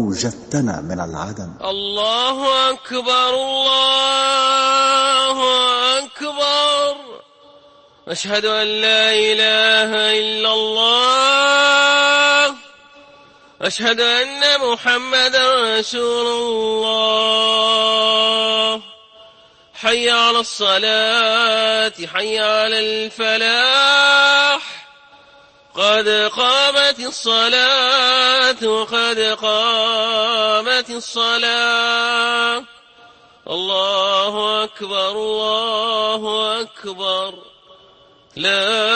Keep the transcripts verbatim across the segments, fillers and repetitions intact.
أوجدتنا من العدم. الله أكبر الله أكبر. أشهد أن لا إله إلا الله. أشهد أن محمدا رسول الله. حي على الصلاة حي على الفلاح. قد قامت الصلاة قد قامت الصلاة. الله أكبر الله أكبر. لا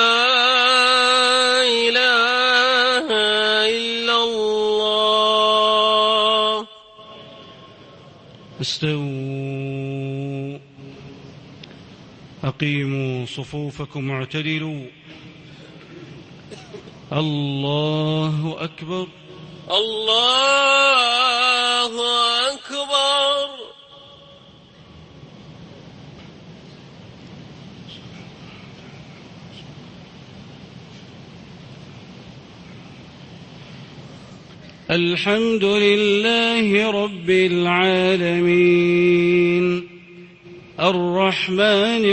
إله إلا الله. استووا أقيموا صفوفكم واعتدلوا. الله أكبر الله أكبر. الحمد لله رب العالمين الرحمن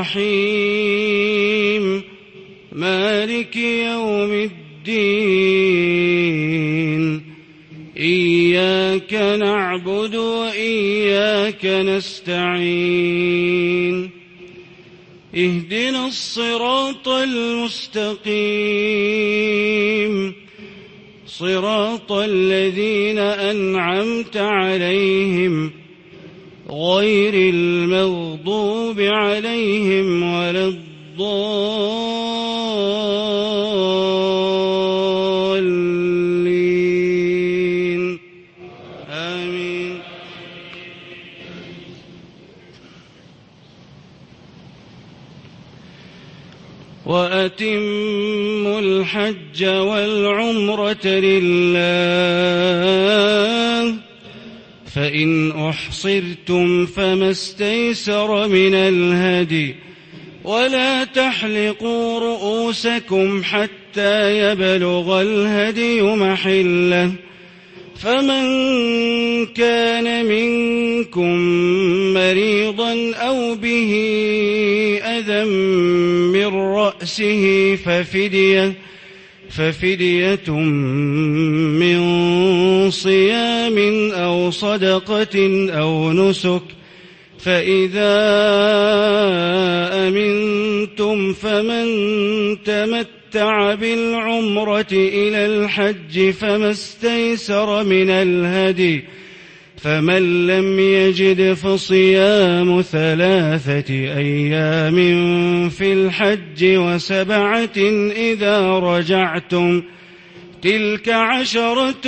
الرحيم مالك يوم الدين. إياك نعبد وإياك نستعين. اهدنا الصراط المستقيم صراط الذين أنعمت عليهم غير المغضوب عليهم ولا الضالين آمين. وأتموا الحج والعمرة لله فإن أحصرتم فما استيسر من الهدي ولا تحلقوا رؤوسكم حتى يبلغ الهدي محله. فمن كان منكم مريضا أو به أذى من رأسه ففدية ففدية من صيام أو صدقة أو نسك. فإذا أمنتم فمن تمتع بالعمرة إلى الحج فما استيسر من الهدي. فمن لم يجد فصيام ثلاثة أيام في الحج وسبعة إذا رجعتم تلك عشرة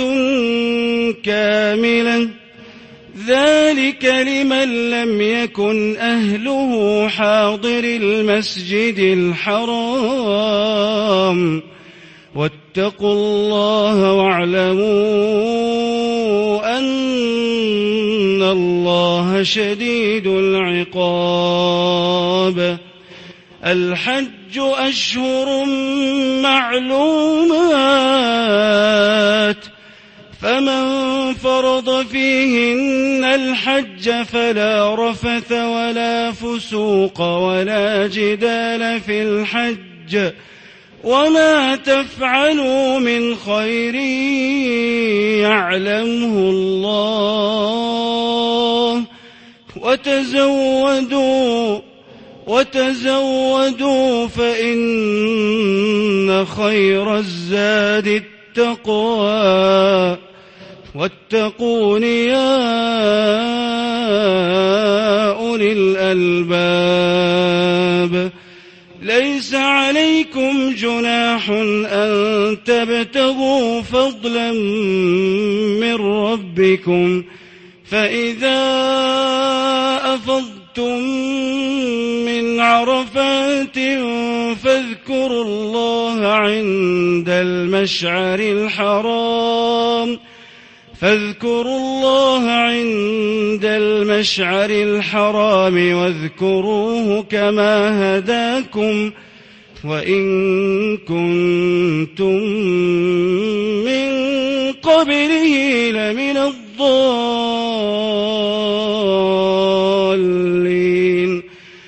كاملة ذلك لمن لم يكن أهله حاضر المسجد الحرام. واتقوا الله واعلموا أن الله شديد العقاب. الحج أشهر معلومات فمن فرض فيهن الحج فلا رفث ولا فسوق ولا جدال في الحج وما تفعلوا من خير يعلمه الله وتزودوا وتزودوا فإن خير الزاد التقوى واتقون يا أولي الألباب. ليس عليكم جناح أن تبتغوا فضلا من ربكم فإذا أفضتم من عرفات فاذكروا الله عند المشعر الحرام فاذكروا الله عند المشعر الحرام واذكروه كما هداكم وإن كنتم من قبله لمن الضالين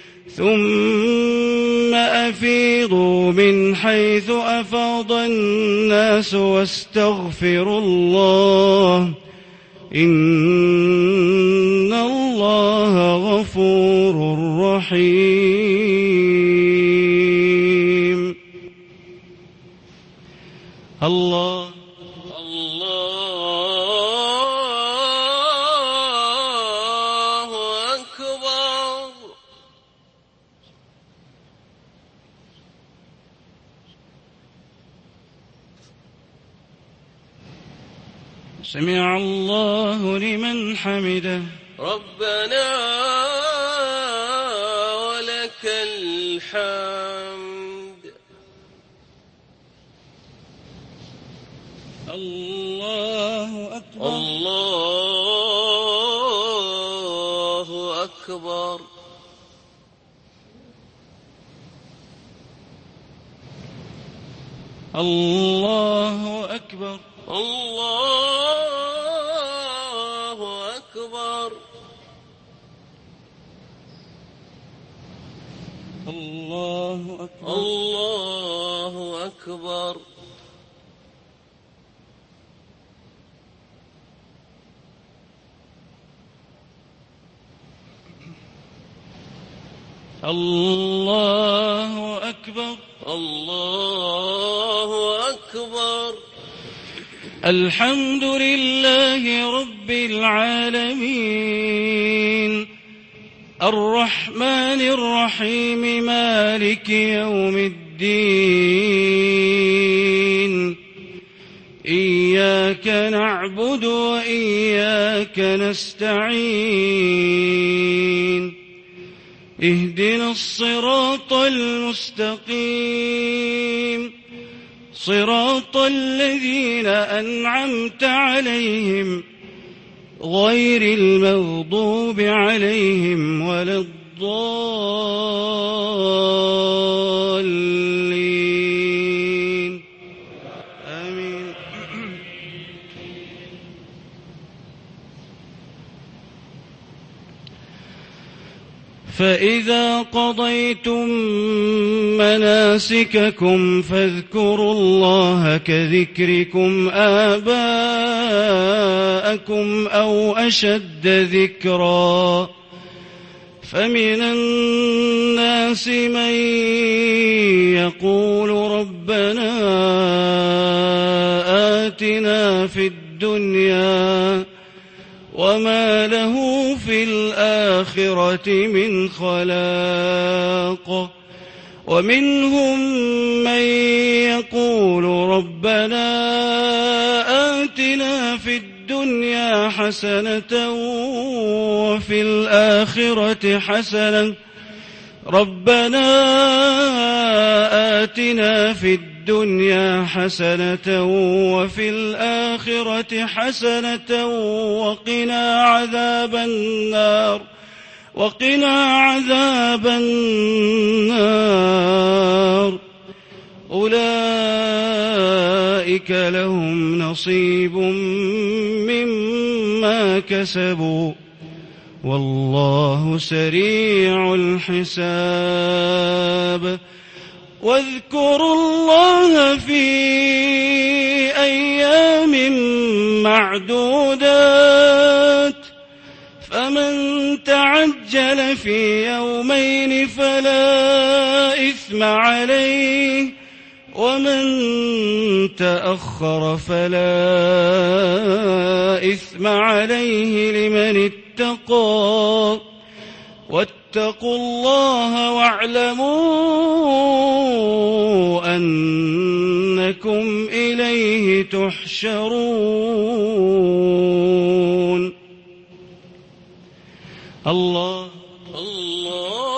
ثم أفيضوا من حيث أفاض الناس واستغفروا الله إن الله غفور رحيم. الله الله أكبر. سمع الله لمن حمده. ربنا ولك الحمد. الله أكبر. الله أكبر. الله أكبر. الله أكبر. الله أكبر. الله أكبر. الله أكبر. الله أكبر. الحمد لله رب العالمين الرحمن الرحيم مالك يوم الدين إياك نعبد وإياك نستعين اهدنا الصراط المستقيم صراط الذين أنعمت عليهم غير المغضوب عليهم ولا الضالين آمين. فإذا قضيتم مناسككم فاذكروا الله كذكركم آباءكم أو أشد ذكرا فمن الناس من يقول ربنا آتنا في الدنيا وما له في الآخرة من خلاق ومنهم من يقول ربنا آتنا في الدنيا حسنة وفي الآخرة حسنة ربنا آتنا في الدنيا حسنة وفي الآخرة حسنة وقنا عذاب النار وقنا عذاب النار أولئك لهم نصيب مما كسبوا والله سريع الحساب. واذكروا الله في أيام معدودات فمن تعجل في يومين فلا إثم عليه ومن تأخر فلا إثم عليه لمن اتقى واتقوا الله واعلموا أنكم إليه تحشرون. الله الله